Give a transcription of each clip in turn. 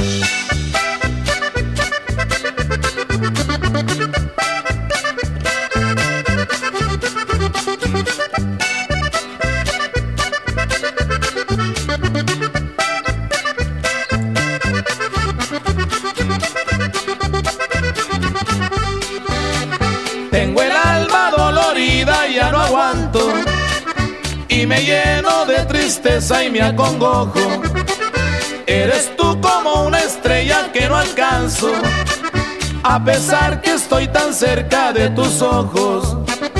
Tengo el alma dolorida, ya no aguanto, y me lleno de tristeza y me acongojo. Eres tú como una estrella que no alcanzo, a pesar que estoy tan cerca de tus ojos.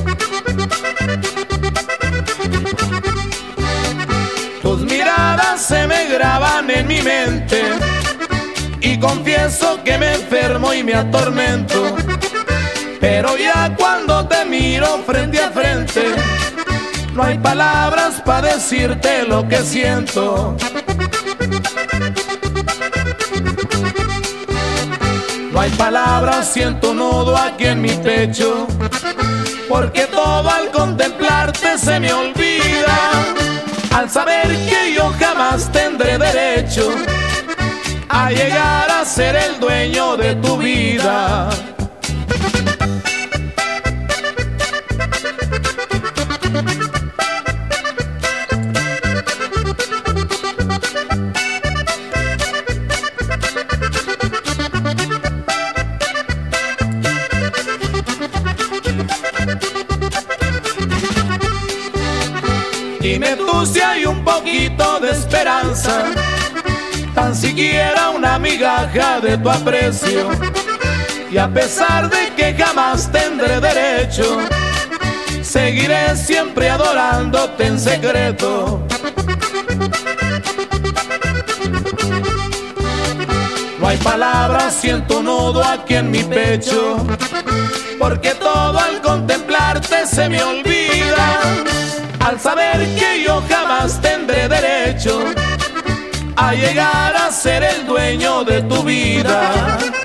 Tus miradas se me graban en mi mente, y confieso que me enfermo y me atormento. Pero ya cuando te miro frente a frente, no hay palabras para decirte lo que siento. No hay palabras, siento un nudo aquí en mi pecho, porque todo al contemplarte se me olvida, al saber que yo jamás tendré derecho a llegar a ser el dueño de tu vida. Dime tú si hay un poquito de esperanza, tan siquiera una migaja de tu aprecio. Y a pesar de que jamás tendré derecho, seguiré siempre adorándote en secreto. No hay palabras, siento un nudo aquí en mi pecho, porque todo al contemplarte se me olvida, al saber que yo jamás tendré derecho a llegar a ser el dueño de tu vida.